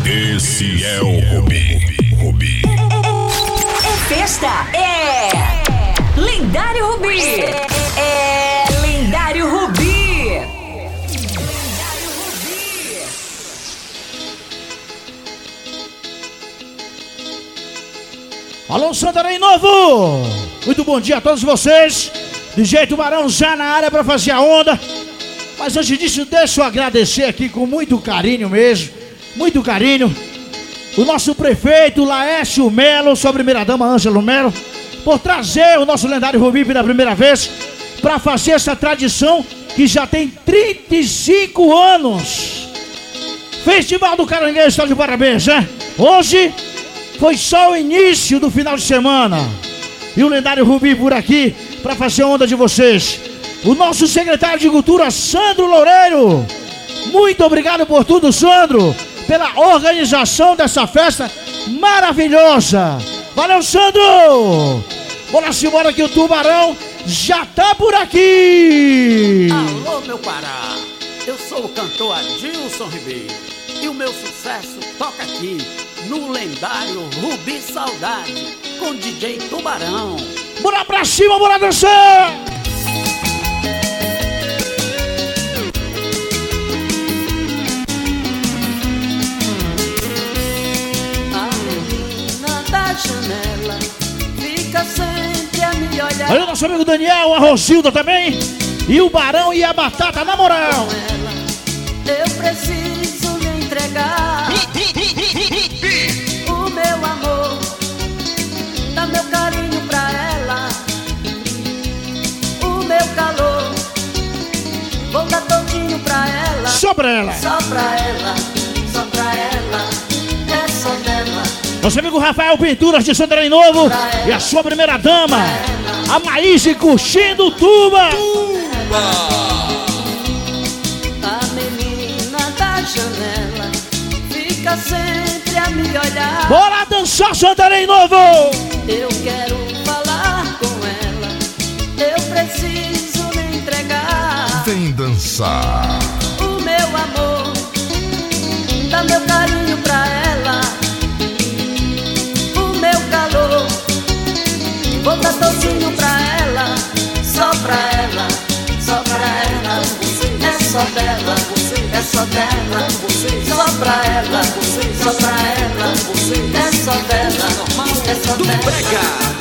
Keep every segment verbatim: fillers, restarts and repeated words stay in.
Esse é o Rubi. Rubi. É festa, é Lendário Rubi. É, é Lendário Rubi. Alô, Santarém Novo! Muito bom dia a todos vocês. D J Tubarão já na área para fazer a onda. Mas antes disso, deixa eu agradecer aqui com muito carinho mesmo. Muito carinho. O nosso prefeito Laércio Melo, sua primeira-dama Ângelo Melo, por trazer o nosso lendário Rubi pela primeira vez para fazer essa tradição que já tem trinta e cinco anos. Festival do Caranguejo está de parabéns, né? Hoje foi só o início do final de semana. E o lendário Rubi por aqui para fazer a onda de vocês. O nosso secretário de Cultura, Sandro Loureiro. Muito obrigado por tudo, Sandro, pela organização dessa festa maravilhosa. Valeu, Sandro! Bora se embora que o Tubarão já tá por aqui. Alô, meu Pará. Eu sou o cantor Adilson Ribeiro. E o meu sucesso toca aqui no lendário Rubi Saudade, com D J Tubarão. Bora pra cima, bora dançar! A menina da janela fica sempre a me olhar. Olha o nosso amigo Daniel, a Rosilda também. E o Barão e a Batata, na moral. Com ela, eu preciso lhe entregar o meu amor, dá meu carinho pra ela, o meu calor, vou dar todinho pra ela. Só pra ela. Só pra ela, só pra ela, é só dela. Nosso amigo Rafael Pinturas de Santarém Novo e a sua primeira dama, a Maís curtindo tuba. A menina da janela fica sempre a me olhar. Bora dançar, Santarém Novo! Eu quero falar com ela, eu preciso lhe entregar Vem dançar. o meu amor, dá meu carinho pra ela, o meu calor, vou dar todinho pra ela, só pra ela, só pra ela, é só dela, é só dela, só pra ela, só pra ela, é só dela, é só dela.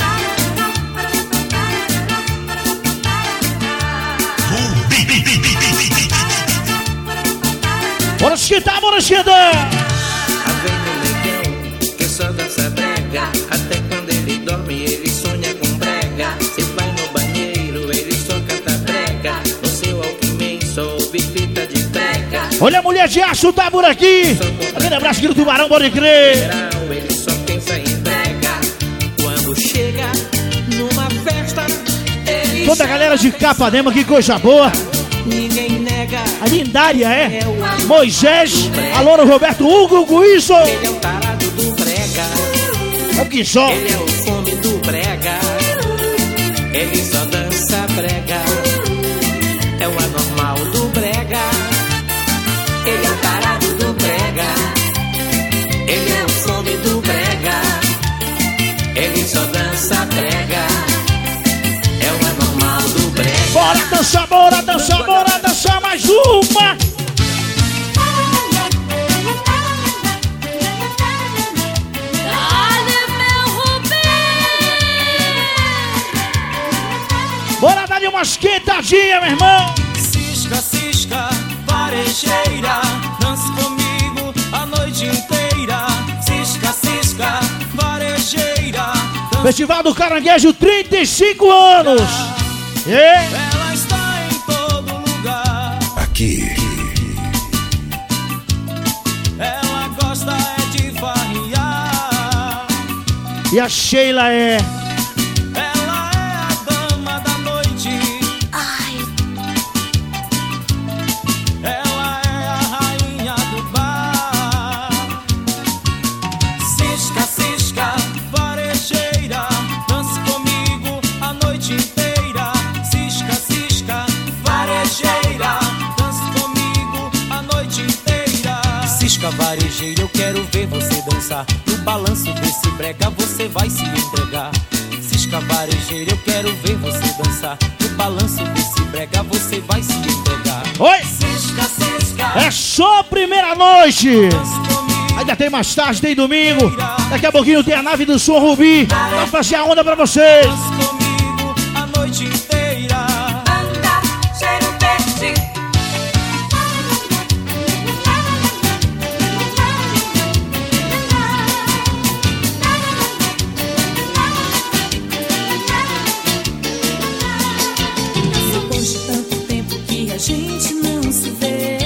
Bora esquentar, bora esquentar! Vem no negão, que só dança brega. Até quando ele dorme, ele sonha com brega. Se vai no banheiro, ele só canta brega. No seu Walkman só ouve fita de brega. Olha a mulher de aço, tá por aqui! Aquele abraço aqui do Tubarão, pode crer! Ele só pensa em brega. Quando chega numa festa, ele Toda a galera de Capanema, que coisa boa! ninguém nega. A lindária é Moisés, alô Roberto Hugo, com isso! Ele é o tarado do brega. É o que só! Ele é o fome do brega. Ele só dança brega. É o anormal do brega. Ele é o tarado do brega. Ele é o fome do brega. Ele só dança brega. É o anormal do brega. Bora dançar, bora dançar, bora dançar mais uma! Bora dar umas quentadinhas, meu irmão! Cisca, cisca, varejeira, dance comigo a noite inteira. Cisca, cisca, varejeira, dance. Festival do Caranguejo, trinta e cinco anos! É. Ela está em todo lugar. Aqui. Ela gosta é de farriar. E a Sheila é... Ela é a dama da noite. Ela é a rainha do bar. Cisca, cisca, varejeira, dance comigo a noite inteira. Cisca, cisca, varejeira, dance comigo a noite inteira. Cisca, varejeiro, eu quero ver você dançar. No balanço desse brega você vai se entregar. Cisca varejeiro, eu quero ver você dançar. No balanço desse brega você vai se entregar. Oi! Cisca, cisca. É só a primeira noite. Dança comigo. Ainda tem mais tarde, tem domingo. Daqui a pouquinho tem a nave do Som Rubi. Vai fazer a onda pra vocês. Dança comigo a noite inteira. Anda, cheiro verde. Depois de tanto tempo que a gente não se vê,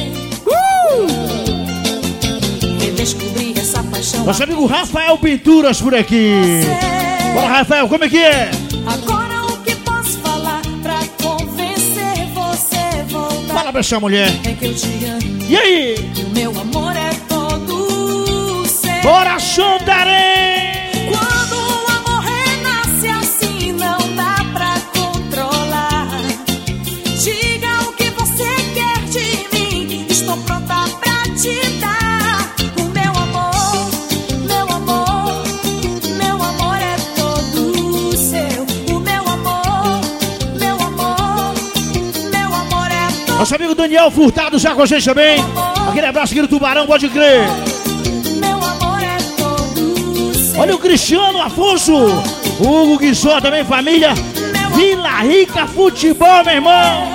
redescobrir essa paixão. Nosso amigo Rafael Pinturas por aqui. Bora, Rafael, como é que é? Agora o que posso falar pra convencer você a voltar? Fala pra essa mulher. É que eu te amo, E aí? o meu amor é todo seu. Bora, Santarém! Quando o amor renasce assim, não dá pra controlar. Diga o que você quer de mim, estou pronta pra te dar. O meu amor, meu amor, meu amor é todo seu. O meu amor, meu amor, meu amor é todo. Nosso amigo Daniel Furtado já com a gente também. Aquele abraço aqui do Tubarão, pode crer. Meu amor é todo seu. Olha o Cristiano Afonso. O Hugo Guizó também, família. Vila Rica Futebol, meu irmão.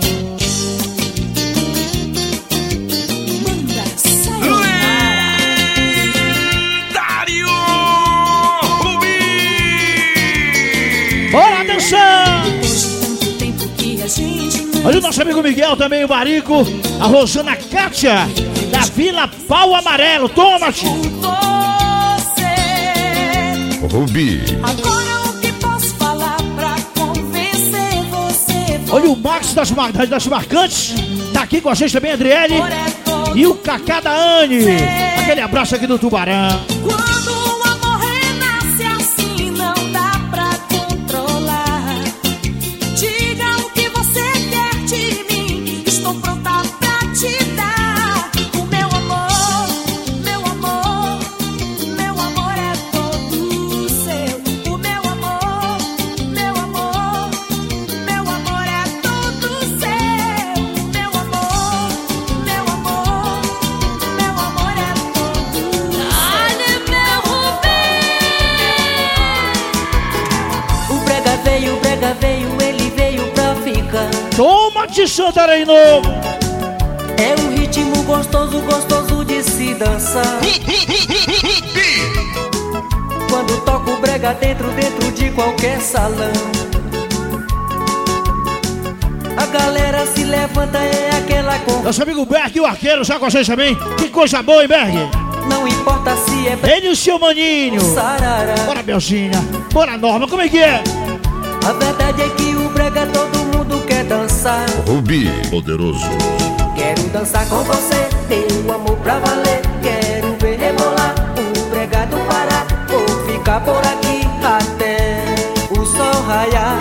Manda sayonara. Dario Rubi. Bora dançar. Depois de tanto tempo que a gente não Olha o nosso amigo Miguel também, o Barico. A Rosana Kátia, da Vila Pau Amarelo. Toma-te. você. Rubi. Agora o que posso falar pra convencer você? Olha o Max das, Mar- das Marcantes. Tá aqui com a gente também, Adriele. Amor é todo. E o Cacá da Anne. Aquele abraço aqui do Tubarão. Quando o amor renasce assim, não dá pra controlar. Diga o que você quer de mim, estou pronta pra te dar. O meu amor, meu amor, meu amor é todo seu. O meu amor, meu amor, meu amor é todo seu. Meu amor, meu amor, meu amor é todo seu. Olha, meu Rubi. O brega veio, o brega veio, ele veio pra ficar. Toma-te, Santarém novo. É um ritmo gostoso, gostoso de se dançar. Quando toco o brega dentro, dentro de qualquer salão, a galera se levanta, é aquela com. Nosso amigo Berg, o arqueiro, já com a gente também. Que coisa boa, hein, Berg? Não importa se é Ele e o seu maninho. sarara. Bora, Belzinha. Bora, Norma, como é que é? A verdade é que o brega todo mundo quer dançar. Rubi. Poderoso. Quero dançar com você, meu amor pra valer. Quero ver rebolar o brega do Pará. Vou ficar por aqui até o sol raiar.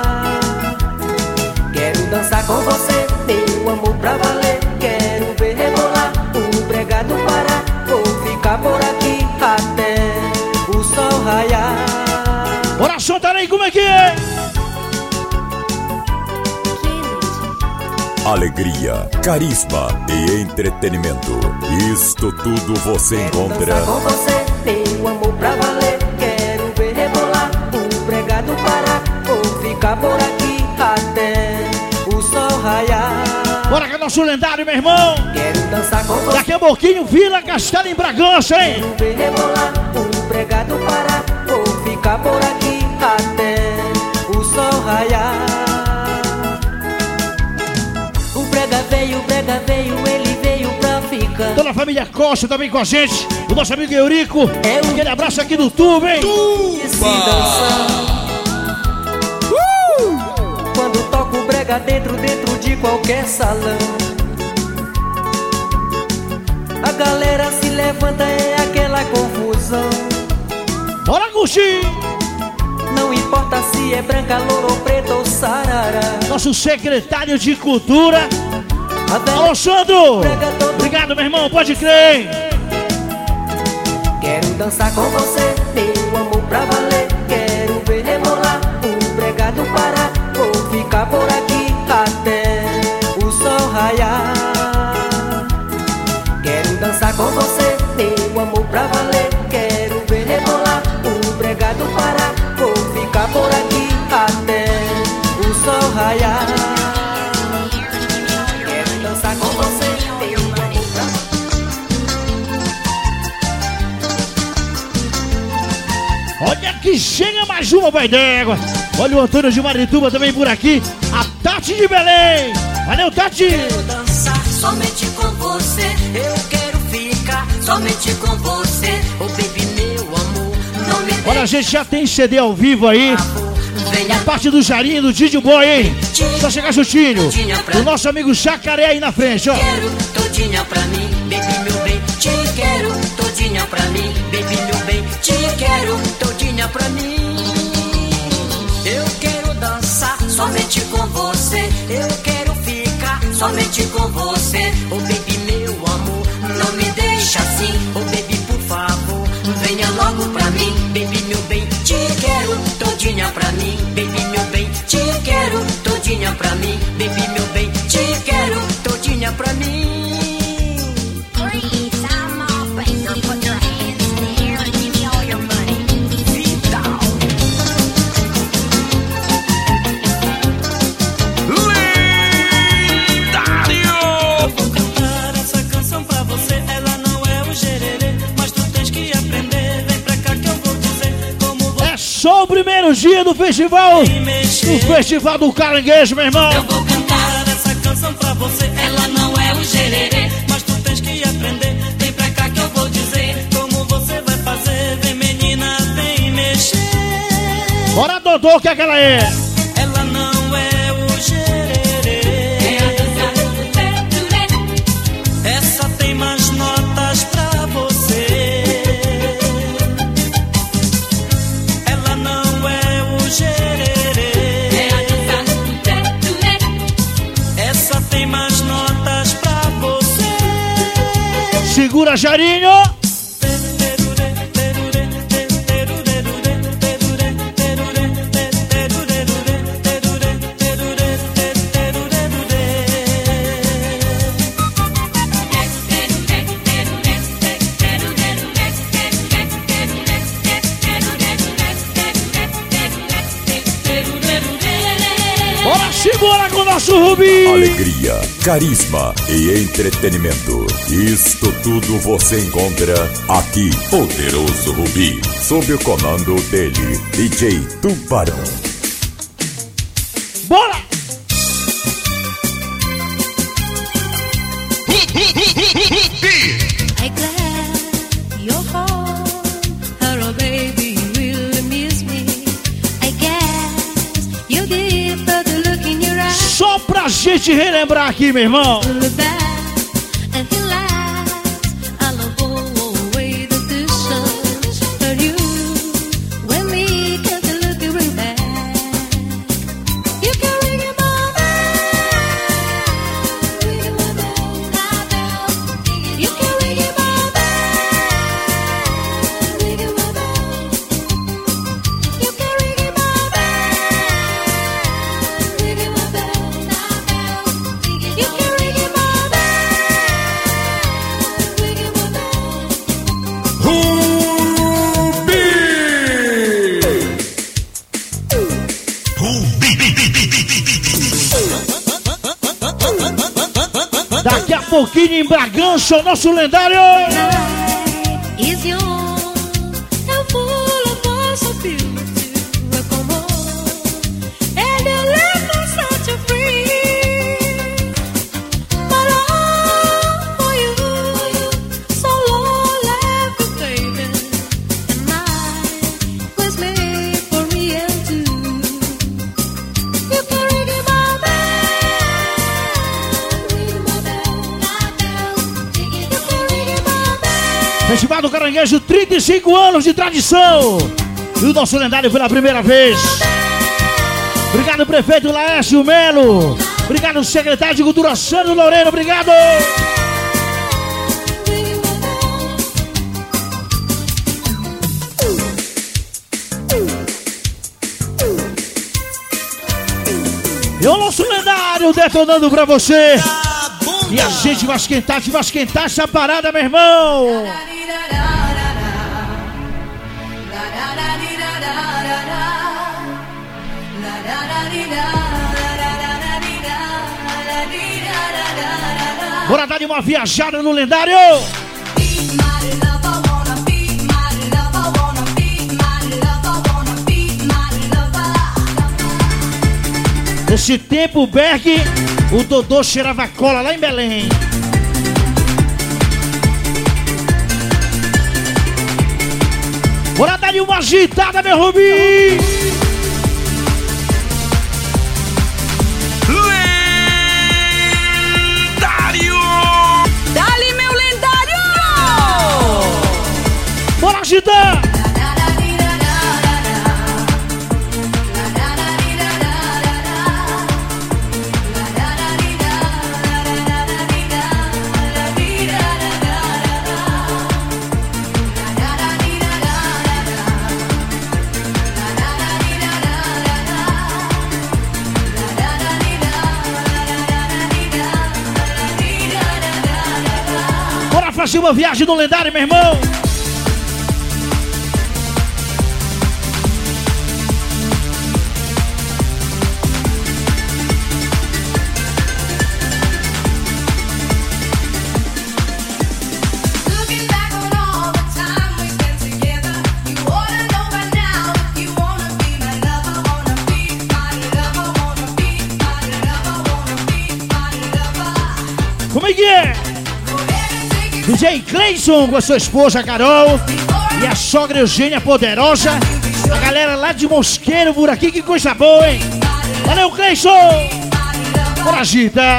Quero dançar com você, meu amor pra valer. Quero ver rebolar o brega do Pará. Vou ficar por aqui até o sol raiar. Bora, Santarém, como é que é? Alegria, carisma e entretenimento. Isto tudo você Quero encontra. dançar com você, meu amor pra valer. Quero ver rebolar o brega do Pará. Vou ficar por aqui até o sol raiar. Bora, que é nosso lendário, meu irmão. Quero dançar com você, Daqui a pouquinho, Vila Castelo em Bragança, hein? quero ver rebolar o brega do Pará. Vou ficar por aqui até o sol raiar. O brega veio, o brega veio, ele veio pra ficar. Toda a família Costa também com a gente. O nosso amigo Eurico. É um Aquele abraço aqui do tubo, hein? de se dançar. Quando toco o brega dentro, dentro de qualquer salão, a galera se levanta, é aquela confusão. Bora curtir! Não importa se é branca, loura ou preta ou sarara. Nosso secretário de Cultura, A velha Alô, Sandro! brega todo Obrigado, meu irmão, pode crer! dançar com você, meu amor pra valer. Quero ver rebolar, o pregado parar. Vou ficar por aqui até o sol raiar. Quero dançar com você, meu amor pra valer. Quero ver rebolar, o pregado parar. Vou ficar por aqui até o sol raiar. Quero dançar com você, meu amor pra valer. Olha que chega mais uma, vai d'égua. Olha o Antônio de Marituba também por aqui. A Tati de Belém. Valeu, Tati. Quero dançar somente com você. Eu quero ficar somente com você. Oh baby, meu amor, não me deixe. Olha, a gente já tem C D ao vivo aí. Venha A parte do Jarinho, do Didi Boy, hein? Só chegar chutinho. O nosso amigo Jacaré aí na frente, ó. quero todinha pra mim, baby, meu bem. Te quero todinha pra mim, baby, meu bem. Te quero todinha pra mim. Eu quero dançar somente com você. Eu quero ficar somente com você. Oh baby, meu amor, não me deixa assim. Oh baby, por favor, venha logo pra mim, baby, meu bem. Te quero todinha pra mim, baby, meu bem. Te quero todinha pra mim, baby, meu bem. Te quero todinha pra mim. Só o primeiro dia do festival, do Festival do Caranguejo, meu irmão. Eu vou cantar essa canção pra você. Ela não é o gererê, mas tu tens que aprender. Vem pra cá que eu vou dizer como você vai fazer. Vem menina, vem mexer. Bora, Dodô, que é que ela é? Ela não é o gererê. Essa tem mais notas pra você. Ela não é o gererê. Essa tem mais notas pra você. Segura, Jarinho. Bora, segura com o nosso Rubi. Alegria, carisma e entretenimento. Isto tudo você encontra aqui. Poderoso Rubi, sob o comando dele, D J Tubarão. Bora! I glad you're home. Hello, baby, you really miss me. I guess you did, but the look in your eyes. Só pra gente relembrar aqui, meu irmão. Look back and he laughs. I love all away the distance. But you, when me, can't look you bring back. You can ring your bell, ring your bell, my bell. You can ring your bell, ring your bell. You can ring your bell, ring your bell, my bell. You can ring your bell, ring your Daqui a pouquinho em Bragança, o nosso lendário. night is young and full of voice of beauty. Welcome home, and your life is such a free. My love for you, so long like a baby, and mine was made for me and you. You can ring it, my bell, ring my bell, my bell. You can ring it, my bell. Festival do Caranguejo, trinta e cinco anos de tradição. E o nosso lendário pela primeira vez. Obrigado, prefeito Laércio Melo. Obrigado, secretário de Cultura Sandro Loreno. Obrigado. E o nosso lendário detonando pra você. E a gente vai esquentar, vai esquentar essa parada, meu irmão. Bora dar uma viajada no lendário. Nesse tempo, o Berg, o Dodô cheirava cola lá em Belém. Bora dar uma agitada, meu Rubi! Lendário! Dali, meu lendário! Bora agitar! Fazer uma viagem no lendário, meu irmão. Como é que é? D J Cleison com a sua esposa Carol e a sogra Eugênia Poderosa. A galera lá de Mosqueiro por aqui, que coisa boa, hein? Valeu, Cleison! Bora, agita!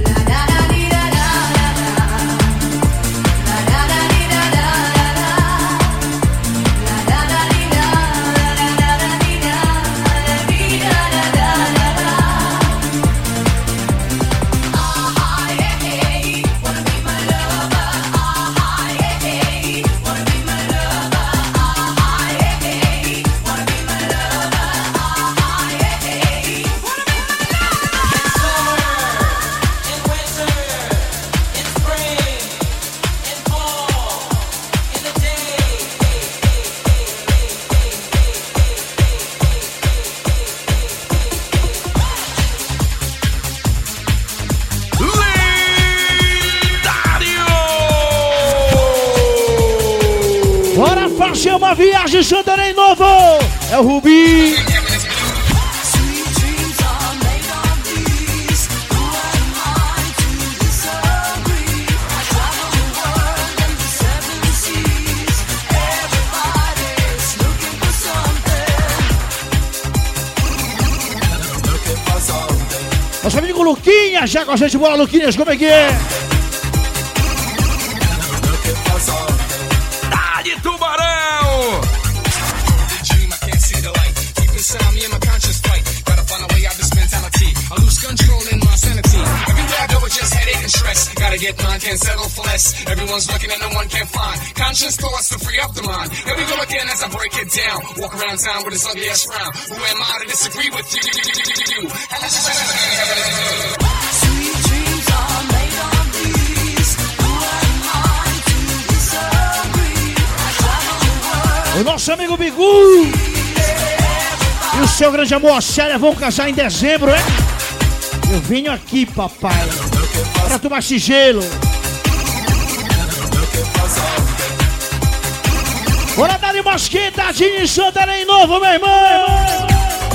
Uma viagem Santarém novo. É o Rubi. Nosso amigo Luquinhas, já com a gente. Bora, Luquinhas, como é que é? Dá-lhe, Tubarão! Gotta get mine, can't settle for less. Everyone's looking and no one can find conscious thoughts to free up the mind. Here we go again as I break it down. Walk around town with this ugly ass frown. Who am I to disagree with you? Sweet dreams are made of these. Who am I to disagree? I travel the world. O nosso amigo Bigu e o seu grande amor, a Célia, vão casar em dezembro, é? Eu venho aqui, papai, pra tomar esse gelo. Bora dar uma esquentadinha em Santarém novo, meu irmão.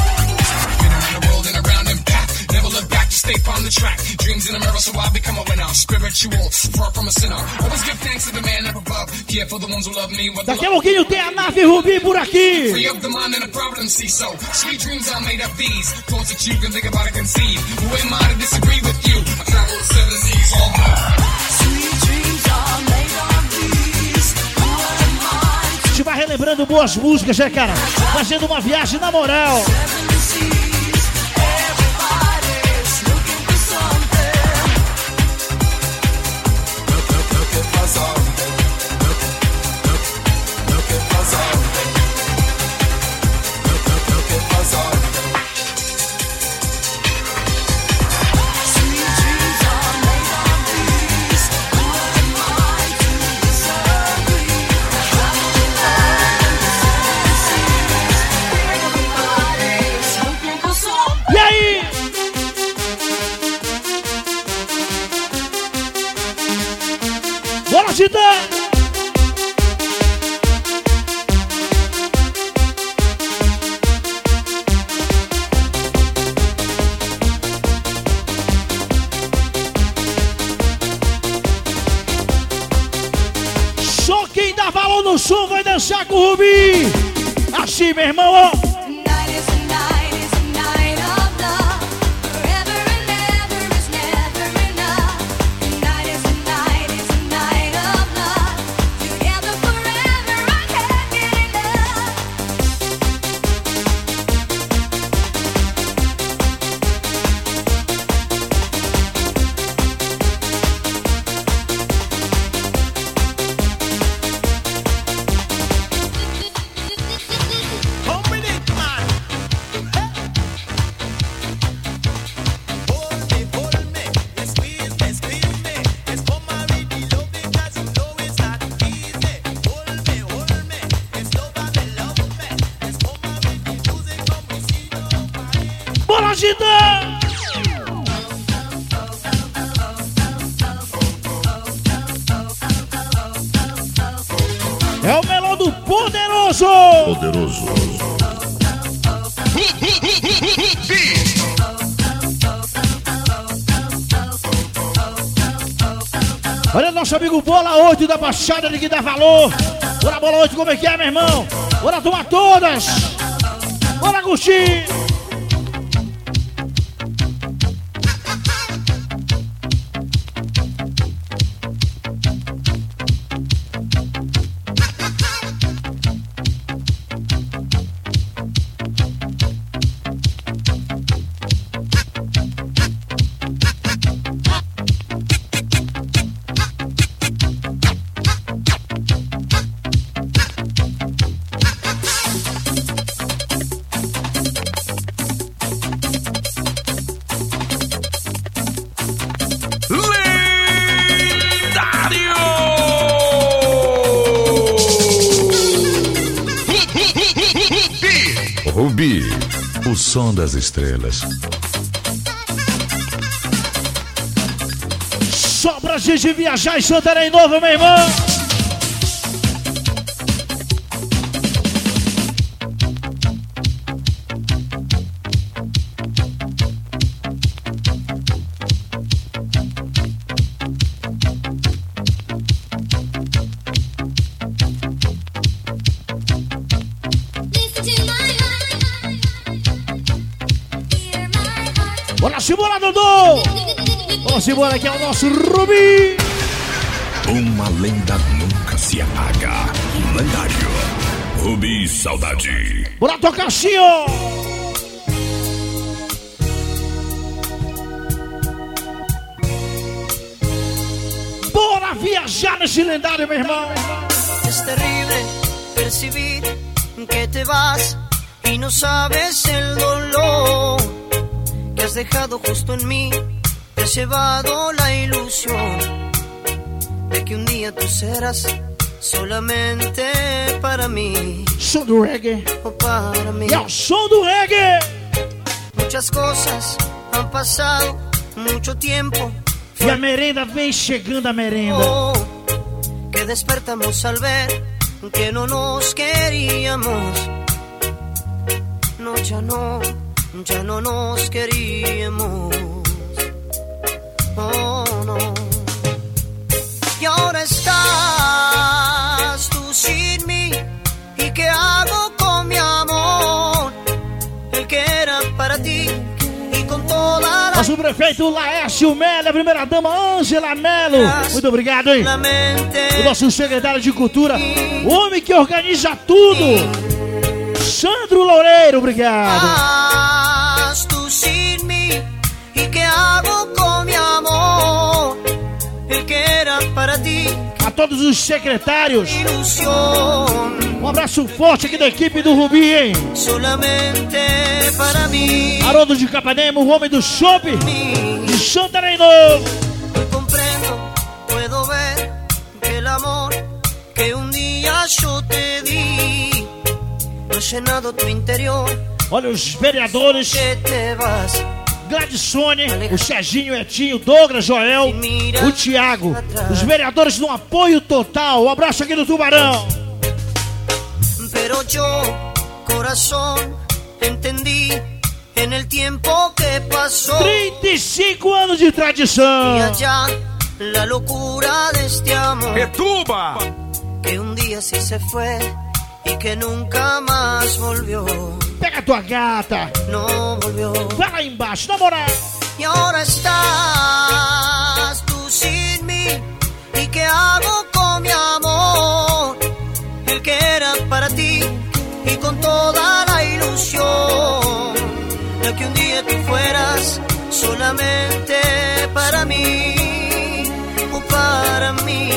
Stay on the track, dreams in a mirror, so I become a winner. Spiritual, far from a sinner. Always give thanks to the man up above. Care for the ones who love me. Daqui a pouquinho tem a nave Rubi por aqui. Free up the mind and the problem, see so. Sweet dreams are made of these. Thoughts that you can think about and conceive. Who am I to disagree with you? I travel the seven seas all Sweet dreams are made of these. Who am I? A gente vai relembrando boas músicas, né, cara? Fazendo uma viagem na moral. Gita! Só quem dá valor no som vai dançar com o Rubi. Assim, meu irmão, ó. Bora, Gita! É o melão do Poderoso! Poderoso. Olha nosso amigo Bola oito da Baixada de que dá valor. Bora, Bola oito, como é que é, meu irmão? Bora tomar todas! Bora curtir! Rubi, o som das estrelas. Só pra gente viajar em Santarém Novo, meu irmão. Bora, simbora, Dodô! Vamos embora, que é o nosso Rubi! Uma lenda nunca se apaga. Lendário. Rubi Saudade. Bora tocar assim, ó! Bora viajar nesse lendário, meu irmão! Es terrible percibir que te vas y no sabes el dolor que has dejado justo en mí. Te has llevado la ilusión de que un día tú serás solamente para mí. Som do reggae. O para mí. É o som do reggae. Muchas cosas han pasado, mucho tiempo. E a merenda vem chegando, a merenda. Oh, que despertamos al ver que no nos queríamos. No, ya no, ya no nos queríamos. Oh, no. Y ahora estás tú sin mí. ¿Y qué hago con mi amor? El que era para ti y con toda la... Nosso prefeito Laércio Melo, a primeira dama Ângela Melo. Muito obrigado, hein? O nosso secretário de Cultura, o homem que organiza tudo, Sandro Loureiro, obrigado. Estás tú sin mí. ¿Y qué hago con mi amor? El que era para ti. A todos os secretários, Ilusión. um abraço forte aqui da equipe do Rubi, hein? Solamente para mí. Haroldo de Capanema, o homem do shopping de Santarém Novo. Hoy comprendo, puedo ver que el amor que un día yo te di no ha llenado tu interior. Olha os vereadores Que te vas Gladissone, o Serginho, Etinho, o Douglas, Joel, o Thiago, os vereadores no apoio total. Um abraço aqui do Tubarão. Pero yo, corazón, entendí en el tiempo que pasó. trinta e cinco anos de tradição. Y allá, la locura de este amor. Retuba. Que un día sí se fue y que nunca más volvió. Pega tua gata. No volvió. Vai lá embaixo, na moral. Y ahora estás tú sin mí. ¿Y qué hago con mi amor? El que era para ti y con toda la ilusión de que un día tú fueras solamente para mí o para mí.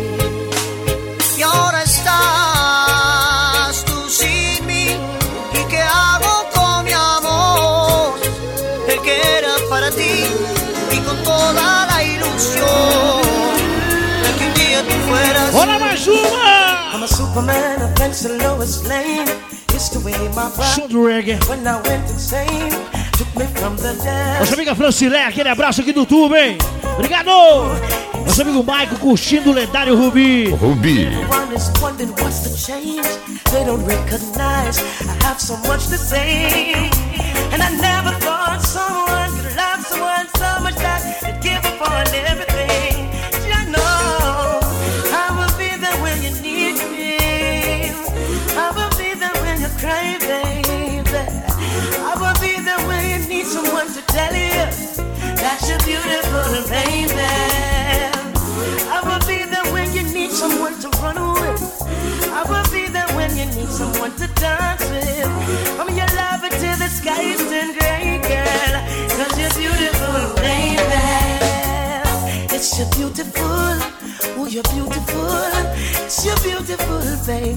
Y ahora estás tú sin mí. ¿Y qué hago con mi amor? El que era para ti y con toda la ilusión de que un día tú fueras. Bora mais uma! I'm a Superman, a thanks to Lois Lane. Used to wear my pride Som do reggae. when I went insane. Took me from the dead. Nossa amiga Francilé, aquele abraço aqui do YouTube, hein? Obrigado! Nosso amigo Maico curtindo o lendário Rubi. Rubi. Everyone is wondering what's the change. They don't recognize I have so much to say. And I never thought someone could love someone so much that they'd give up on everything. You know, I will be there when you need me. I will be there when you cry, baby. I will be there when you need someone to tell you that you're beautiful, baby. I will be there when you need someone to run with. I will be there when you need someone to dance with. I'm your lover till the sky turn gray, girl. Cause you're beautiful, baby. It's your beautiful, oh you're beautiful. It's your beautiful, baby.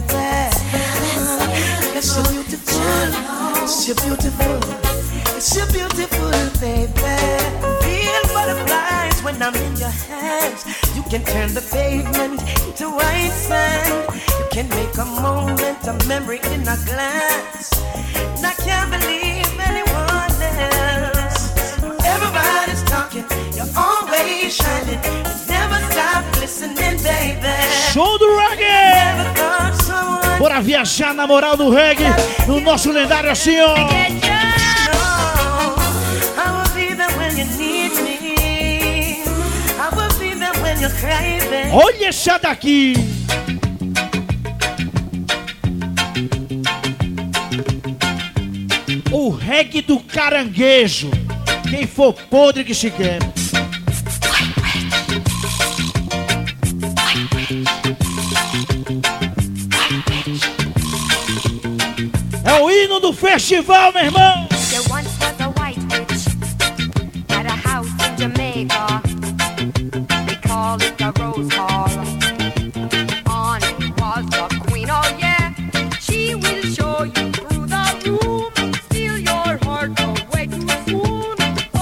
It's your beautiful, it's your beautiful. It's your beautiful, baby. Feel butterflies when I'm in your hands. You can turn the pavement into white sand. You can make a moment, a memory in a glance. And I can't believe anyone else. Everybody's talking, you're always shining. Never stop listening, baby. Show do reggae! Bora viajar na moral do reggae, no nosso lendário assim, ó. Olha essa daqui! O reggae do caranguejo. Quem for podre que se quebra. É o hino do festival, meu irmão! There once was a white witch at a house in Jamaica. They call it the Rose Hall. On it was the queen, oh yeah. She will show you through the room, steal your heart away too soon. Oh.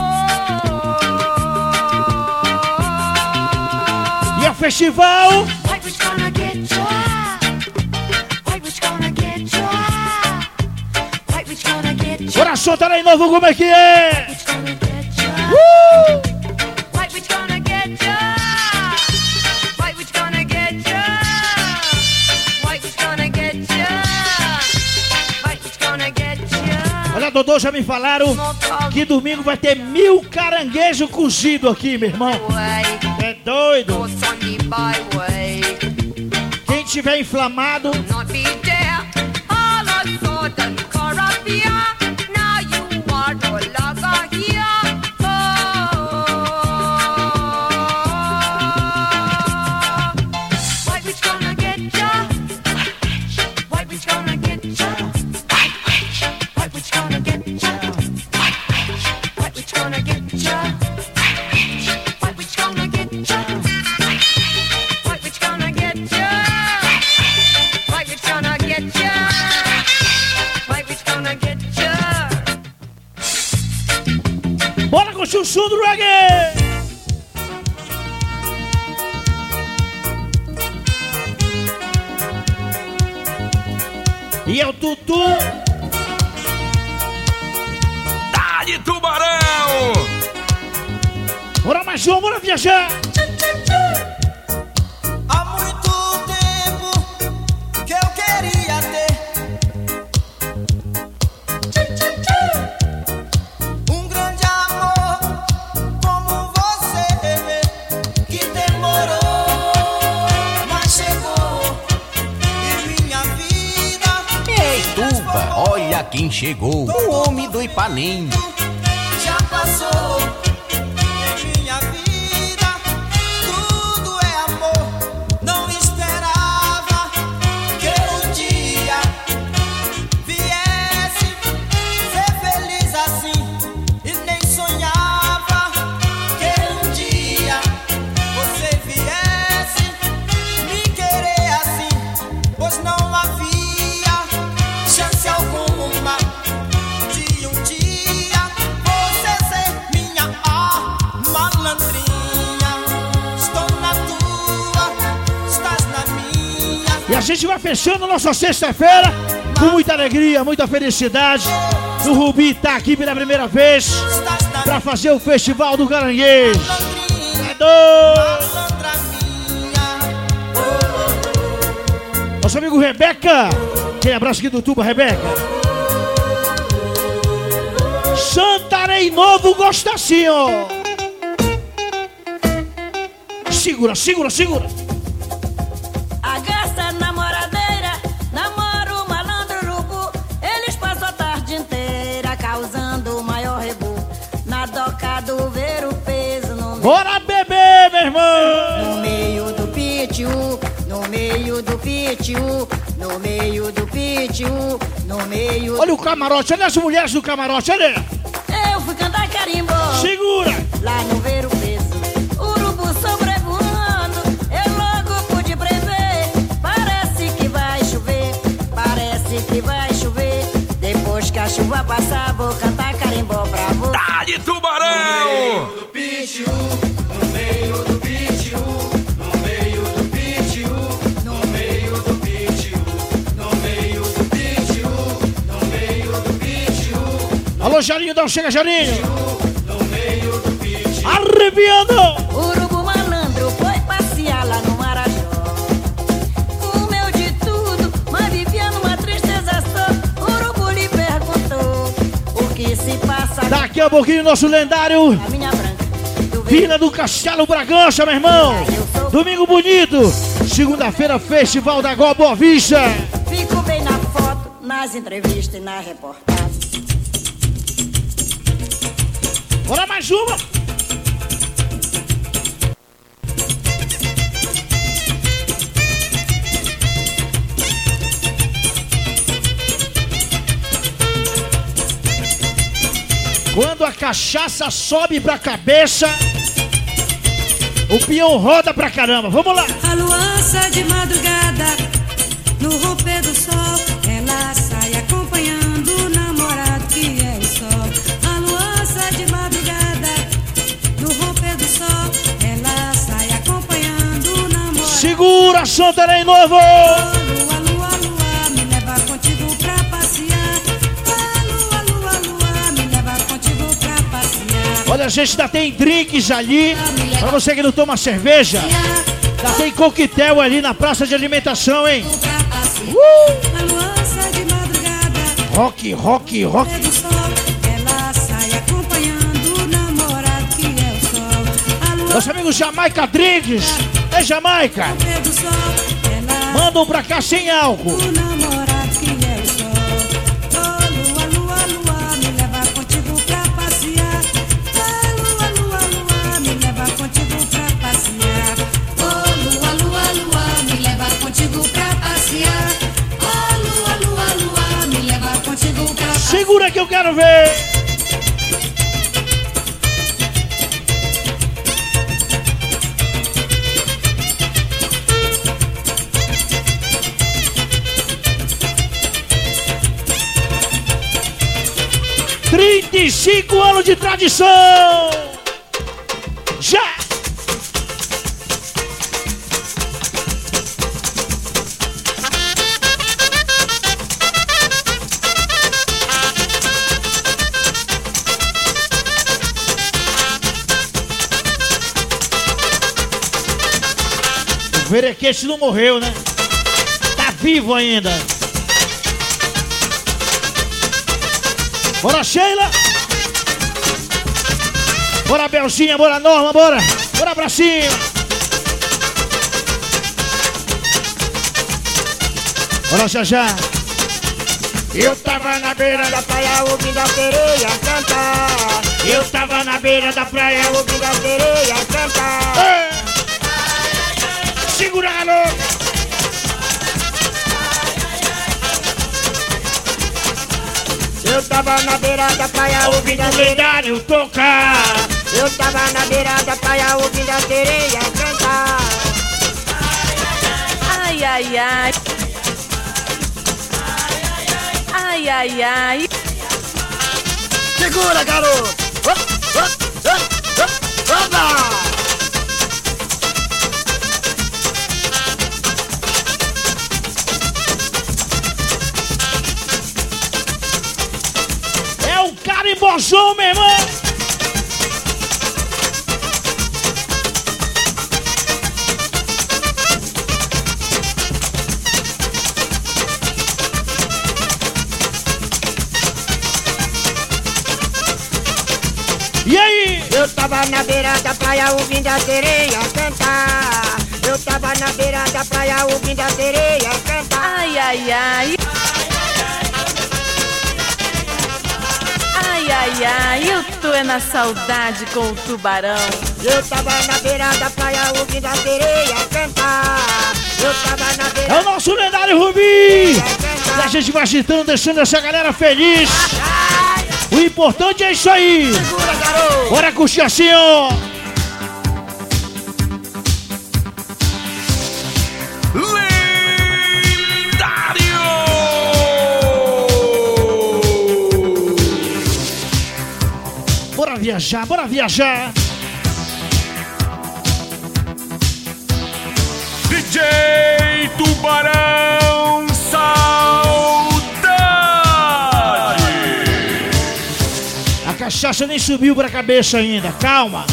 E o festival? White witch gonna get ya. White witch gonna get ya. White witch gonna get ya. Coração tá lá em novo, como é que é? White witch gonna get ya. Uh! White witch gonna get ya. White witch gonna get ya. White witch gonna get ya. White witch gonna get ya. Olha, Dodô, já me falaram que domingo vai ter mil caranguejo cozido aqui, meu irmão. É doido. No Sunday byway. Quem tiver inflamado, Not be there. All of sudden Caribbean. Now you are no longer here. Oh. White witch gonna get ya. White witch gonna get ya. White witch gonna get ya. White witch gonna get ya. White witch gonna get ya. White witch gonna get ya. White witch gonna get ya. White witch gonna get ya. bora com o chuchu do reggae! E é o Tutu. Tá de Tubarão! Bora mais um, bora viajar. Há muito tempo que eu queria ter um grande amor como você, que demorou, mas chegou em minha vida. Ei, Tuba, olha quem chegou, o homem do Ipanem. Já passou em minha vida, tudo é amor. Não esperava que um dia viesse ser feliz assim, e nem sonhava que um dia você viesse me querer assim, pois não havia chance alguma de um dia você ser minha malandrinha. Estou na tua, estás na minha. E a gente vai fechando nossa sexta-feira com muita alegria, muita felicidade. O Rubi tá aqui pela primeira vez pra fazer o Festival do Caranguejo. É doido! Nosso amigo Rebeca. Aquele abraço aqui do Tuba, Rebeca. Santarém Novo gosta assim, ó. Segura, segura, segura. A gasta namoradeira, namora o malandro urubu. Eles passam a tarde inteira causando o maior rebu. Na doca do ver o peso no meio. Bora beber, meu irmão! No meio do pitiu, no meio do pitiu, no meio do pitiu, no meio. Olha o camarote, olha as mulheres do camarote, olha. Eu fui cantar carimbo. Segura! Lá no ver o peso, urubu sobrevoando. Eu logo pude prever. Parece que vai chover, parece que vai chover. Depois que a chuva passar, vou cantar carimbó pra você. Tá de Tubarão! No pitiu, no meio do pitiu, no meio do pitiu, no meio do pitiu, no meio do pitiu, no meio do pitiu. Alô, Jarinho, não chega, Jarinho! No meio do pitiu. Arrepiando! Urubu malandro foi passear lá no Marajó. Comeu de tudo, mas vivia numa tristeza só. Urubu lhe perguntou o que se passa. Daqui a pouquinho, nosso lendário A minha branca do Vila do Castelo Bragança, meu irmão! Domingo bonito! Segunda-feira, Festival da Gó Boa Vista! Fico bem na foto, nas entrevistas e na reportagem. Bora mais uma! Quando a cachaça sobe pra cabeça, o peão roda pra caramba. Vamos lá! A lua sai de madrugada, no romper do sol, ela sai acompanhando o namorado que é o sol. A lua sai de madrugada, no romper do sol, ela sai acompanhando o namorado. Segura, Santarém Novo! Lua, lua, lua, me leva contigo pra passear. Lua, lua, lua, me leva contigo pra passear. Olha, a gente ainda tem drinks ali, pra você que não toma cerveja. Já tem coquetel ali na praça de alimentação, hein? Uh! A lua sai de madrugada, Rock, rock, rock. do sol, ela sai acompanhando o namorado que é o sol. A lua Nosso amigo Jamaica Drinks. É Jamaica. do sol, ela Mandam pra cá sem álcool. o namorado que é o sol. Oh, lua, lua, lua, me leva contigo pra passear. Oh, lua, lua, lua, me leva contigo pra passear. Oh, lua, lua, lua, me leva contigo pra passear. Oh, lua, lua, lua, me leva contigo pra passear. Segura que eu quero ver. trinta e cinco anos de tradição! Já! Verequete não morreu, né? Tá vivo ainda. Bora, Sheila. Bora, Belzinha, bora, Norma, bora. Bora pra cima. Bora, já já. Eu tava na beira da praia ouvindo a sereia cantar. Eu tava na beira da praia ouvindo a sereia cantar. É. Segura, garoto. Eu tava na beira da praia ouvindo a lendário tocar. Eu tava na beira da praia ouvindo a sereia cantar. Ai, ai, ai. Ai, ai, ai. Segura, garoto. Oh, oh, oh, oh, oba! É o carimbozão, meu irmão. E aí? Eu tava na beira da praia ouvindo a sereia cantar. Eu tava na beira da praia ouvindo a sereia cantar. Ai, ai, ai. Ai, ai, ai. Eu tô é na saudade com o tubarão. Eu tava na beira da praia ouvindo a sereia cantar. Eu tava na beira. É o nosso lendário Rubi. E a gente vai agitando, deixando essa galera feliz. O importante é isso aí. Segura, garoto. Bora curtir assim, ó. Lendário. Bora viajar, bora viajar. D J Tubarão Saudade. A cachaça nem subiu pra cabeça ainda, calma.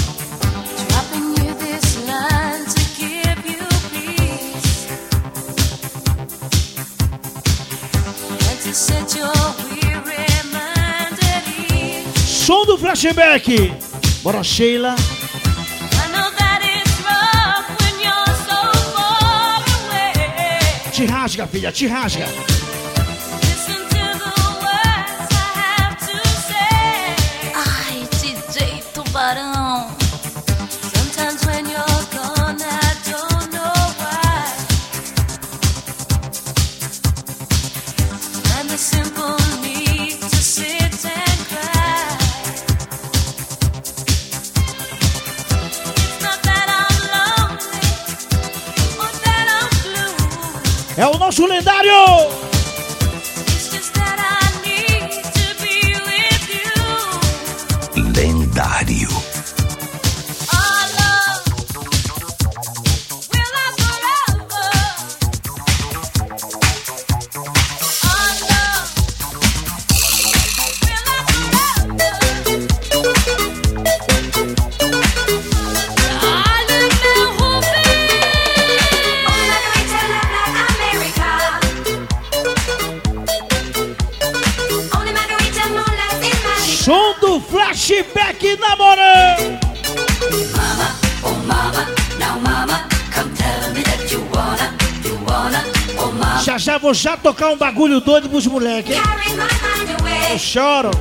Som do flashback. Bora, Sheila. Te rasga, filha, te rasga. Ai, D J Tubarão. Sometimes when you're gone, I don't know why. And the simple need to sit and cry. It's not that I'm lonely or that I'm blue. É o nosso lendário. It's just that I need to be with you. Lendário. Som do flashback namorando. Mama, oh mama, now mama, come tell me that you wanna, you wanna, oh mama. Já já vou já tocar um bagulho doido pros moleques, hein? Eu choro.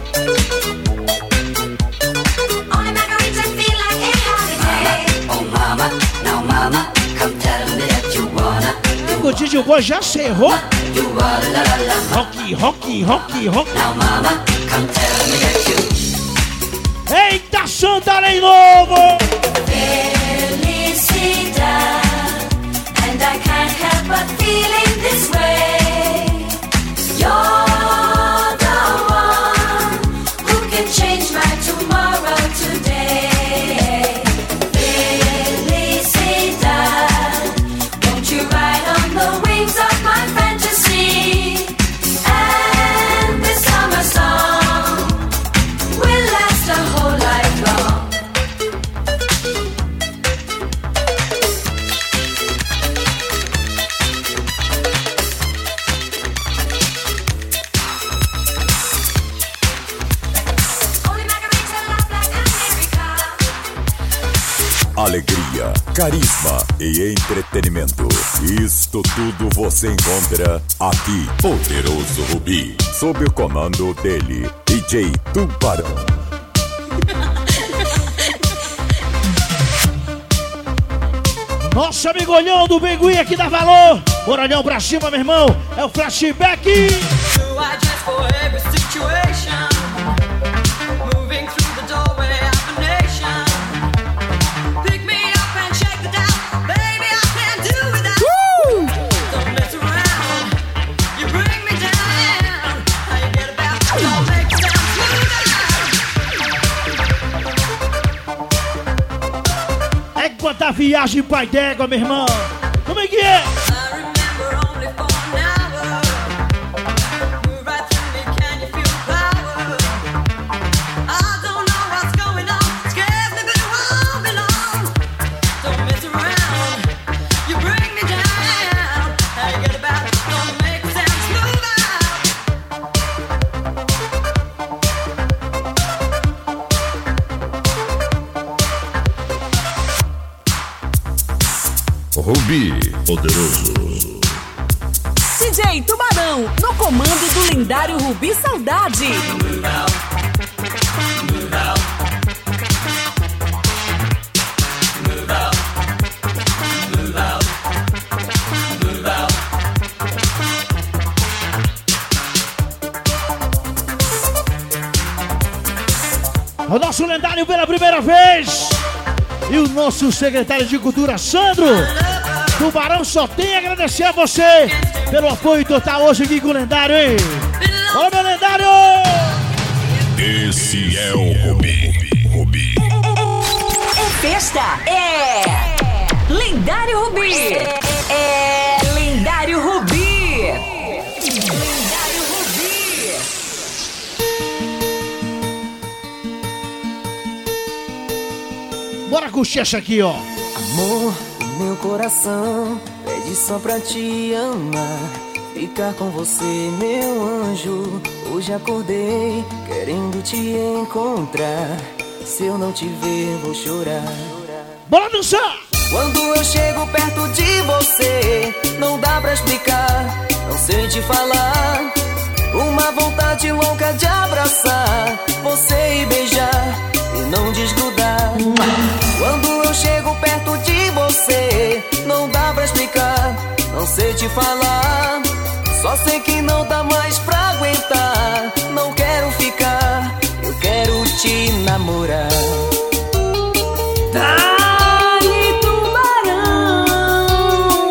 Oh mama, now mama, come tell me that you wanna. O D J Boy já cerrou. You wanna, la la la. Rock, rock, rock, rock. Now mama, come tell me that you. Eita, Santarém novo! Felicidade, and I can't help but feeling this way. You're the one who can change my tomorrow today. Felicidade, won't you ride on the wings of my fantasy? And this summer song will last a whole life long. alegria, carisma e entretenimento. Isto tudo você encontra aqui, Poderoso Rubi, sob o comando dele, D J Tubarão. Nosso amigo Olhão do Bengui aqui dá valor. Bora olhão pra cima, meu irmão. É o flashback. Quanta viagem, pai d'égua, meu irmão. Como é que é? Rubi, poderoso. D J Tubarão, no comando do lendário Rubi Saudade. O nosso lendário pela primeira vez. E o nosso secretário de Cultura, Sandro. Tubarão só tem a agradecer a você pelo apoio total hoje aqui com o lendário, hein? Olha, meu lendário! Esse é o Rubi. Rubi. É festa, é lendário Rubi. É, é lendário Rubi. Lendário Rubi. Bora curtir essa aqui, ó. Amor, meu coração pede só pra te amar, ficar com você, meu anjo. Hoje acordei querendo te encontrar. Se eu não te ver, vou chorar. Bora dançar! Quando eu chego perto de você, não dá pra explicar, não sei te falar. Uma vontade louca de abraçar você e beijar e não desgrudar. Quando eu chego perto de você, não dá pra explicar, não sei te falar. Só sei que não dá mais pra aguentar. Não quero ficar, eu quero te namorar. Dali Tubarão.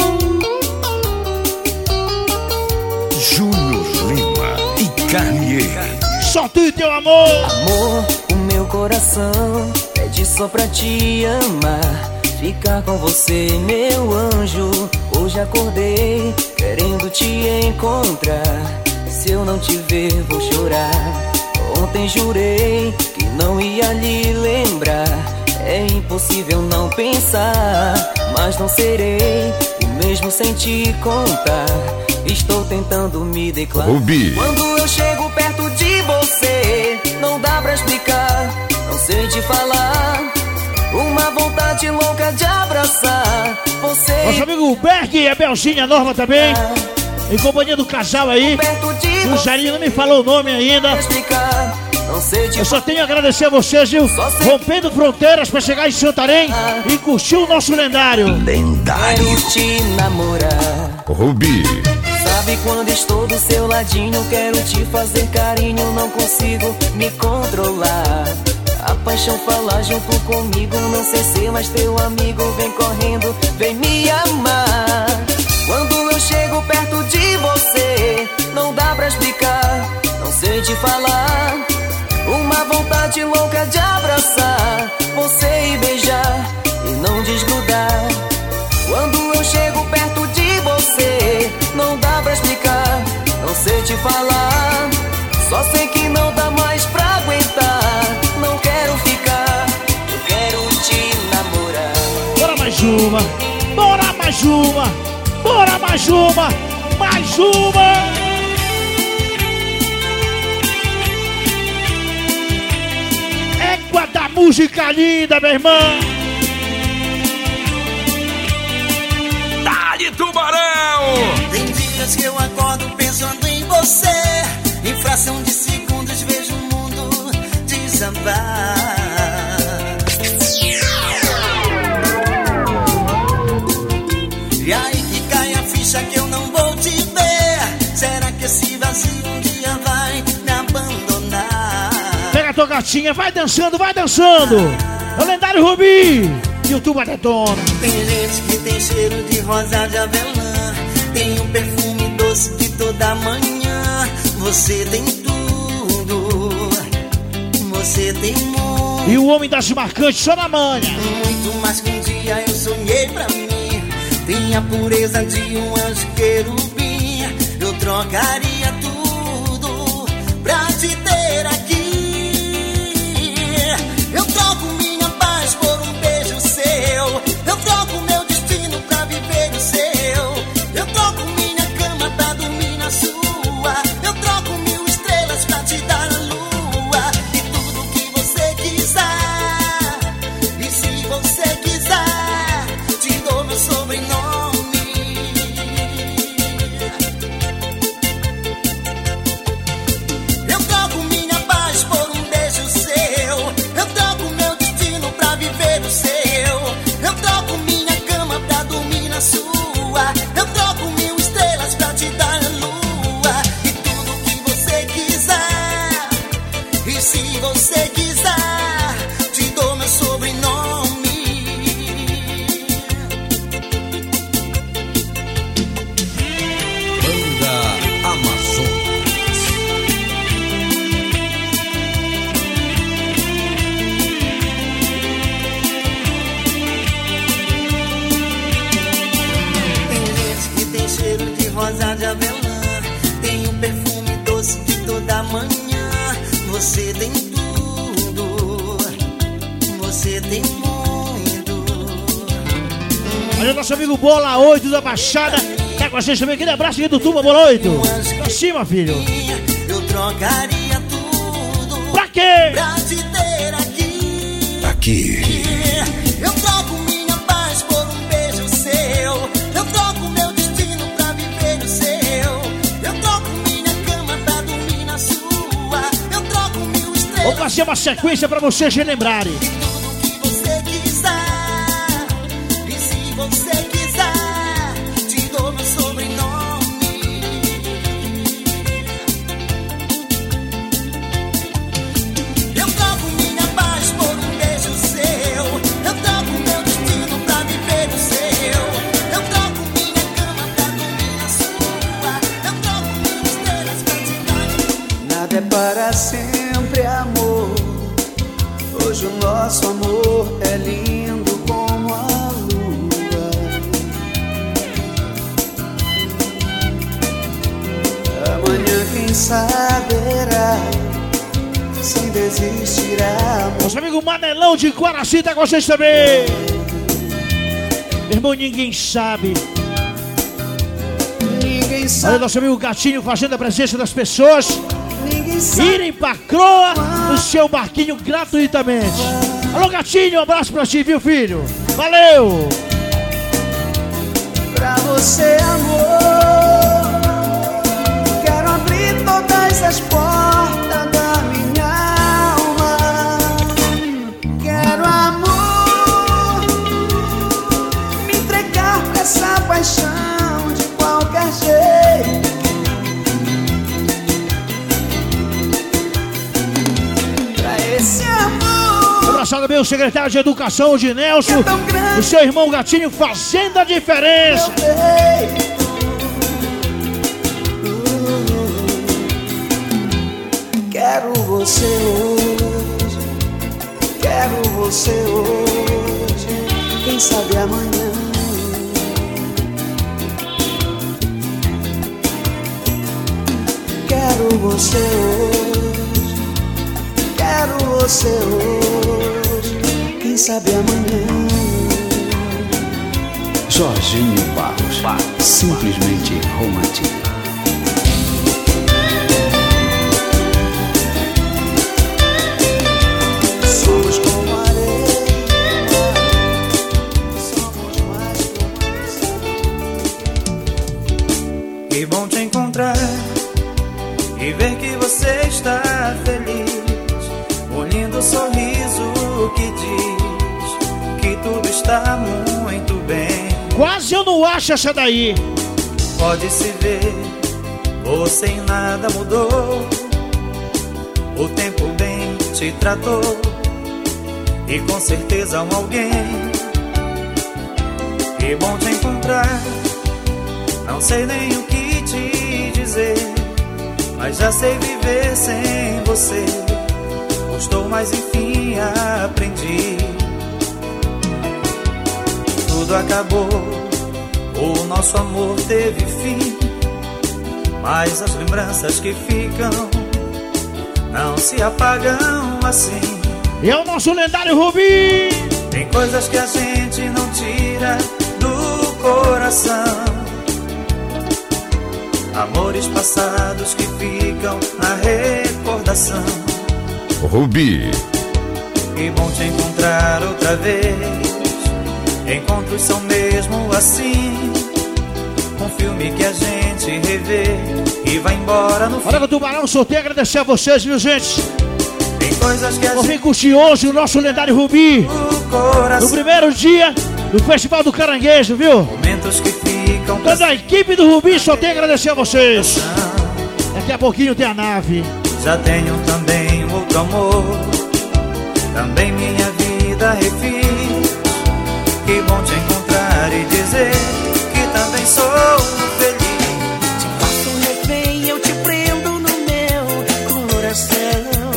Júnior Lima e Carnier. Só tu e teu amor. Amor, o meu coração pede só pra te amar, ficar com você, meu anjo. Hoje acordei querendo te encontrar. Se eu não te ver, vou chorar. Ontem jurei que não ia lhe lembrar. É impossível não pensar, mas não serei o mesmo sem te contar. Estou tentando me declarar. Rubi. Quando eu chego perto de você, não dá pra explicar, não sei te falar. Uma vontade louca de abraçar você. Nosso amigo Berg e a Belzinha Norma também, em companhia do casal aí. O Jarinho não me falou o nome ainda. Eu só tenho a agradecer a vocês, viu? Rompendo fronteiras pra chegar em Santarém e curtir o nosso lendário. Lendário. Quero te namorar. Rubi. Sabe quando estou do seu ladinho, quero te fazer carinho, não consigo me controlar. A paixão fala junto comigo, não sei ser mais teu amigo. Vem correndo, vem me amar. Quando eu chego perto de você, não dá pra explicar, não sei te falar. Uma vontade louca de abraçar você e beijar e não desgrudar. Quando eu chego perto de você, não dá pra explicar, não sei te falar. Só sei que não dá mais pra aguentar. Não quero ficar, eu quero te namorar. Bora mais uma, bora mais uma, bora mais uma, mais uma. Égua da música linda, meu irmão. dias que eu acordo pensando em você. Em fração de segundos vejo o mundo desabar. E aí que cai a ficha que eu não vou te ver. Será que esse vazio um dia vai me abandonar? Pega a tua gatinha, vai dançando, vai dançando. É o lendário Rubi e o Tuba Detona. Tem gente que tem cheiro de rosa de avelã. Tem um perfume doce que toda manhã. Você tem tudo, você tem muito. E o homem das marcantes só na manha. Muito mais que um dia eu sonhei pra mim. Tem a pureza de um anjo querubim. Eu trocaria tudo pra te ter aqui. Eu troco minha paz por um beijo seu. Eu troco meu destino pra viver o seu. Eu troco minha cama pra dormir na sua. Eu troco mil estrelas pra te dar a lua. E tudo que você quiser. E se você quiser, te dou meu sobrenome. Eu troco minha paz por um beijo seu. Eu troco meu destino pra viver o seu. Eu troco minha cama pra dormir na sua. Eu troco mil estrelas pra te dar a lua. E tudo que você quiser. E se você quiser, te dou meu sobrenome. Banda Amazonas. Tem gente que tem cheiro de rosa de avelã. Tem um perfume doce que toda manhã. Você tem tudo, você tem muito. Olha o nosso amigo Bola oito da Baixada. Tá com a gente também. Aquele abraço aqui do Tuba, Bola oito. Pra cima, filho. Eu trocaria tudo. Pra quê? Pra te ter aqui. Aqui. Eu troco minha paz por um beijo seu. Eu troco meu destino pra viver o seu. Eu troco minha cama pra dormir na sua. Eu troco mil estrelas. Vou fazer uma sequência pra vocês relembrarem. Tudo que você quiser. E se você quiser, te dou meu sobrenome. Eu troco minha paz por um beijo seu. Eu troco meu destino pra viver o seu. Eu troco minha cama pra dormir na sua. Eu troco mil estrelas pra te dar. Nada é para sempre, amor. Hoje o nosso amor é lindo como a lua. Amanhã quem saberá se desistirá. Nosso amigo Manelão de Guaraci tá com vocês também. Meu irmão, ninguém sabe. Ninguém sabe. Olha o nosso amigo Gatinho fazendo a presença das pessoas irem pra Croa no seu barquinho gratuitamente. Alô, Gatinho, um abraço pra ti, viu, filho? Valeu! Pra você, amor, quero abrir todas as portas da minha alma. Quero, amor, me entregar pra essa paixão de qualquer jeito. Pra esse amor. Abraçado meu secretário de Educação, o de Nelson, o seu irmão Gatinho fazendo a diferença. Quero você hoje, quero você hoje, quem sabe amanhã. Quero você hoje, quero você hoje, quem sabe amanhã. Jorginho Barros, simplesmente romântico. Somos como areia, somos mais que uma. Que bom e ver que você está feliz. Um lindo sorriso que diz que tudo está muito bem. Quase eu não acho essa daí. Pode se ver, você em nada mudou. O tempo bem te tratou, e com certeza um alguém. Que bom te encontrar, não sei nem o que te dizer, mas já sei viver sem você. Gostou, mas enfim aprendi. Tudo acabou, o nosso amor teve fim, mas as lembranças que ficam não se apagam assim. E é o nosso lendário Rubi. Tem coisas que a gente não tira do coração, amores passados que ficam na recordação. Rubi. Que bom te encontrar outra vez. Encontros são mesmo assim, um filme que a gente revê e vai embora no fim. Olha, o Tubarão, sorteio, agradecer a vocês, viu, gente? Tem coisas que a Vou gente... vir curtir hoje o nosso lendário Rubi, no primeiro dia do Festival do Caranguejo, viu? Momentos que ficam... Toda a equipe do Rubi só tem a agradecer a vocês. Daqui a pouquinho tem a nave. Já tenho também um outro amor, também minha vida refiz. Que bom te encontrar e dizer que também sou feliz. Te faço um refém, eu te prendo no meu coração.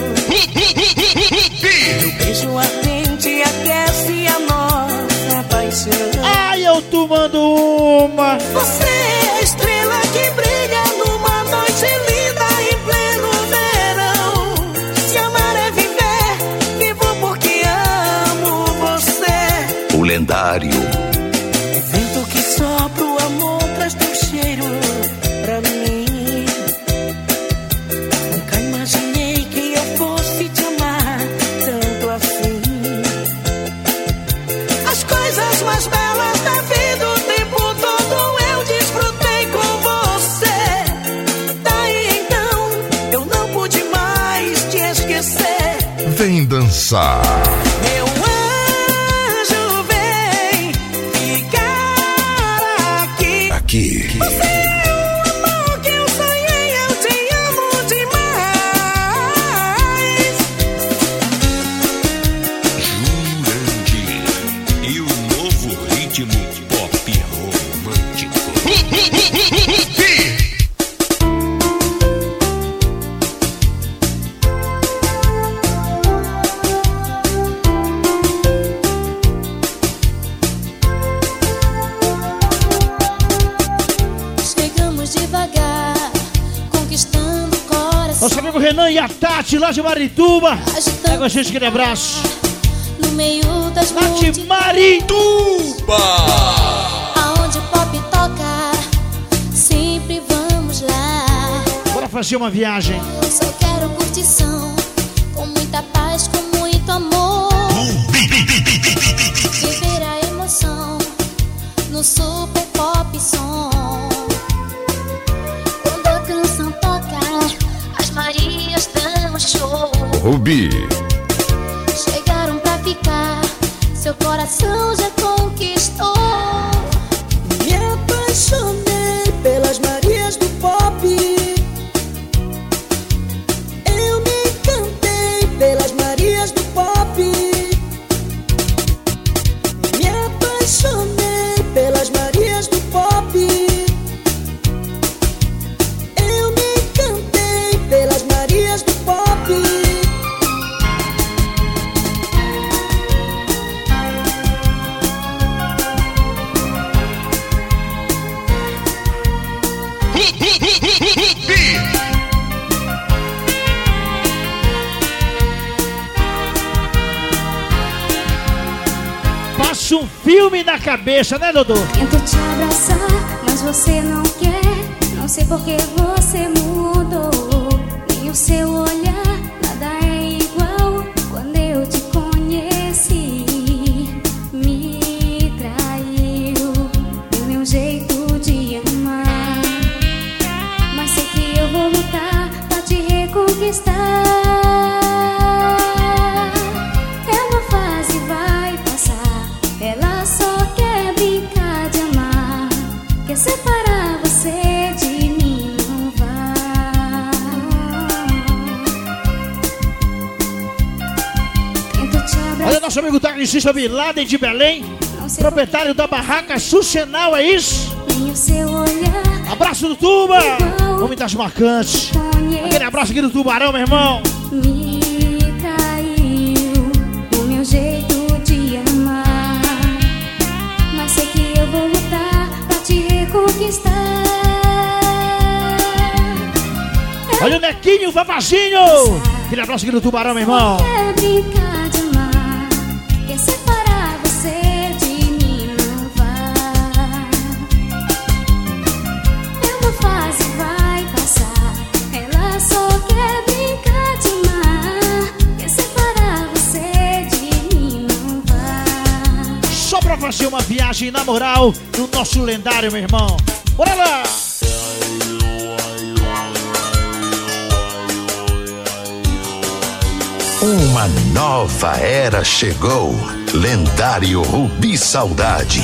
Meu beijo ardente aquece a nossa paixão. Ai, eu tomando uma. Você é a estrela que brilha numa noite linda em pleno verão. Se amar é viver, vivo porque amo você. O lendário. O vento que sopra o amor traz teu cheiro pra mim. Nunca imaginei que eu fosse te amar tanto assim. As coisas mais belas da vida o tempo todo eu desfrutei com você. Daí então eu não pude mais te esquecer. Vem dançar. Meu anjo vem ficar aqui. Aqui. Você é o amor que eu sonhei, eu te amo demais. Jurandir. E o novo ritmo pop romântico. Chegamos devagar, conquistando o coração. Nosso amigo Renan e a Tati lá de Marituba. Pega a gente, aquele abraço. No meio das Lá de Marituba. Aonde o pop toca, sempre vamos lá. Bora fazer uma viagem. Eu só quero curtição, com muita paz, com muito amor. Viver a emoção no super pop som. Quando a canção toca, as Marias dão show. Rubi. Chegaram pra ficar, seu coração já conquistou. Me apaixonei pelas Marias do pop. Eu me encantei pelas Marias do pop. Me apaixonei pelas Marias do pop. Eu me encantei pelas Marias do pop. Passa um filme na cabeça, né, Dodô? Tento te abraçar, mas você não quer. Não sei por que você mudou. Nem o seu olhar, nada é igual. Quando eu te conheci, me traiu. Deu meu jeito de amar, mas sei que eu vou lutar pra conquistar. É uma fase, vai passar. Ela só quer brincar de amar. Quer separar você de mim, não vai. Tento te abraçar. Olha, nosso amigo tecnicista Bin Laden de Belém, proprietário da barraca Sucenal, é isso? Nem o seu olhar. Abraço do Tuba, homem das marcantes. Aquele abraço aqui do Tubarão, meu irmão. Me traiu o meu jeito de amar, mas sei que eu vou lutar pra te reconquistar. Olha o Nequinho, o Vapazinho. Aquele abraço aqui do Tubarão, meu irmão. Quer brincar de amar, quer separar você de mim, não vai. É uma fase, vai passar. Ela só quer brincar de amar, quer separar você de mim, não vai. Só pra fazer uma viagem na moral do nosso lendário, meu irmão. Bora lá! Uma nova era chegou, lendário Rubi Saudade.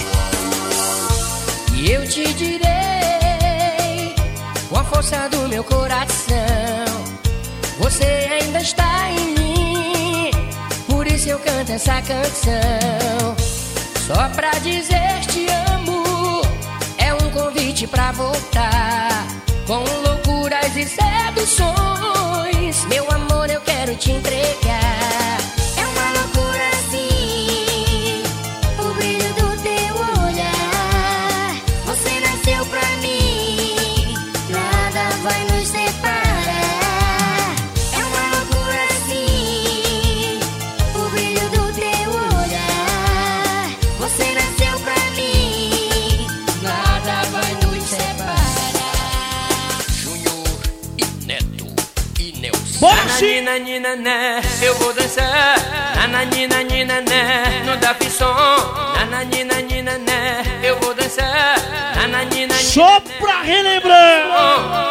E eu te direi, com a força do meu coração, você ainda está em mim, por isso eu canto essa canção. Só pra dizer te amo, é um convite pra voltar, com loucuras e seduções, meu amor, eu quero te entregar. É uma loucura assim, o brilho do teu olhar. Você nasceu pra mim, nada vai nos separar. É uma loucura assim, o brilho do teu olhar. Você nasceu pra mim, nada vai nos separar. Júnior e Neto e Nelson. Nina, nina, né, eu vou dançar. Nana, nina, nina, né, no da fisson. Nana, nina, nina, né, eu vou dançar. Nana, nina, só pra relembrar.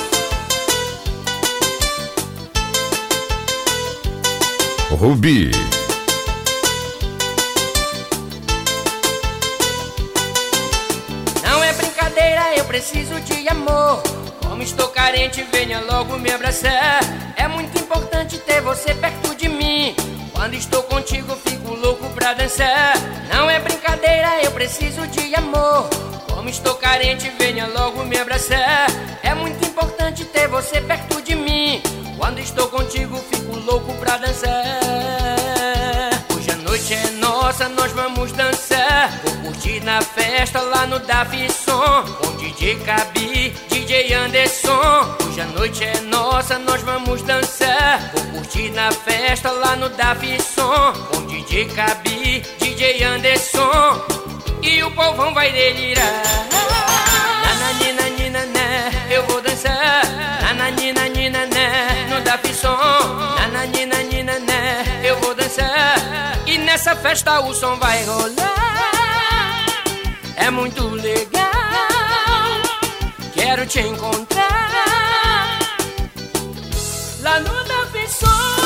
Rubi. Não é brincadeira, eu preciso de amor. Como estou carente, venha logo me abraçar. É muito importante ter você perto de mim. Quando estou contigo, fico louco pra dançar. Não é brincadeira, eu preciso de amor. Como estou carente, venha logo me abraçar. É muito importante ter você perto de mim. Quando estou contigo, fico louco pra dançar. Hoje a noite é nossa, nós vamos dançar. Vou curtir na festa lá no da fisson, com D J Cabi, D J Anderson. Hoje a noite é nossa, nós vamos dançar. Vou curtir na festa lá no da fisson, com D J Cabi, D J Anderson. E o povão vai delirar. Nananina, nina, né, eu vou dançar. Nananina, nina, né, no da fisson. Nananina, nina, né, eu vou dançar. E nessa festa o som vai rolar. É muito legal, quero te encontrar lá no da fisson.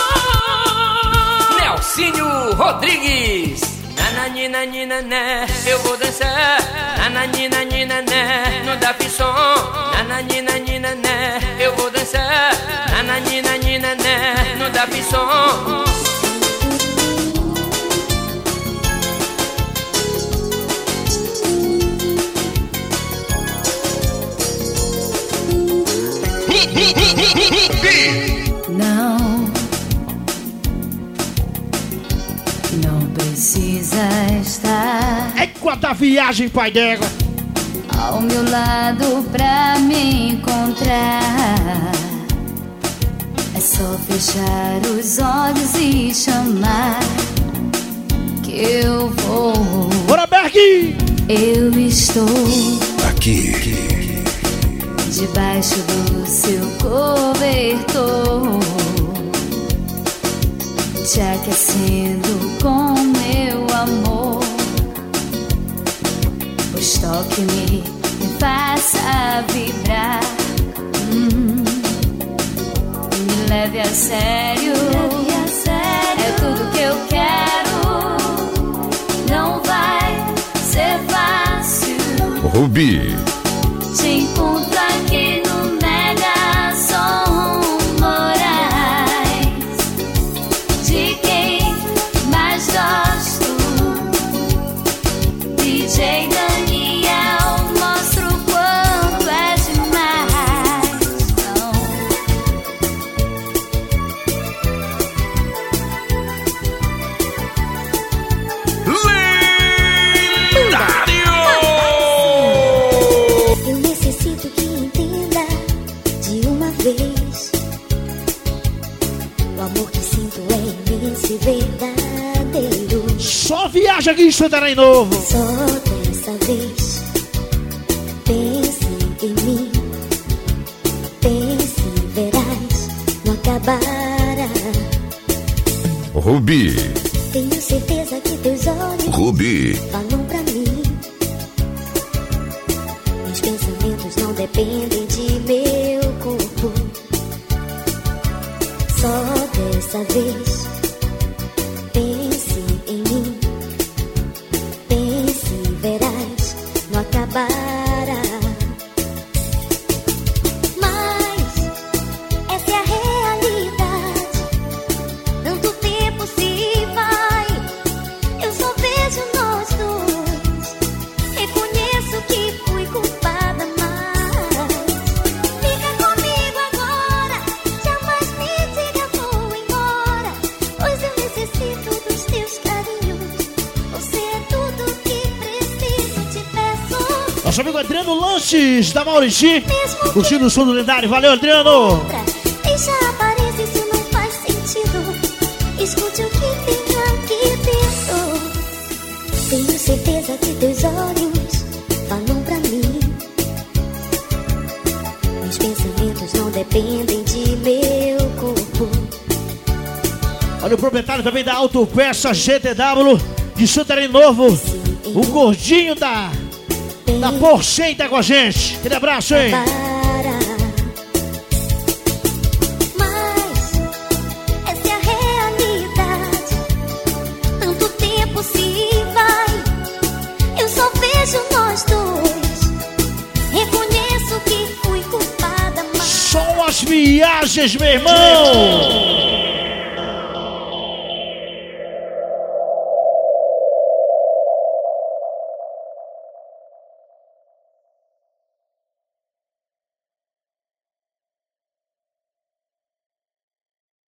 Nelsinho Rodrigues. Nananina, nina, né, eu vou dançar. Nananina, nina, né, no da fisson. Nananina, nina, né, eu vou dançar. Nananina, nina, né, no da fisson. Não, não precisa estar é quanta viagem, pai d'égua, ao meu lado pra me encontrar. É só fechar os olhos e chamar que eu vou. Bora, Berg! Eu estou Aqui. debaixo do seu cobertor, te aquecendo com meu amor. Pois toque-me e faça vibrar, hum, me leve a sério. É tudo que eu quero. Não vai ser fácil. Rubi. Te encontro aqui no Mega Som Moraes. De quem mais gosto, D J Daniel, mostra o quanto é demais. Eu necessito que entenda de uma vez. O amor que sinto é imenso e verdadeiro. Só viaja aqui em Santarém Novo. Só dessa vez, pense em mim. Pense e verás, não acabará. Rubi. Tenho certeza que teus olhos Rubi. falam pra mim. Meus pensamentos não dependem de meu corpo. Só dessa vez, pense em mim. Pense e verás, não acabará. Mas essa é a realidade. Tanto tempo se vai, eu só vejo nós dois. Reconheço que fui culpada, mas fica comigo agora. Jamais me diga vou embora, pois eu necessito dos teus carinhos. Você é tudo que preciso, te peço. Nosso amigo Adriano Lanches, da Maurici, curtindo o som do lendário. Valeu, Adriano! Deixa aparecer, isso não faz sentido. Escute o que tem aqui dentro. Tenho certeza que teus olhos falam pra mim. Meus pensamentos não dependem de meu corpo. Olha o proprietário também da Autopeça G T W de Santarém Novo, o gordinho da, da Porsche tá com a gente. Aquele abraço, hein? Mas essa é a realidade. Tanto tempo se vai, eu só vejo nós dois. Reconheço que fui culpada, mas São as viagens, meu irmão!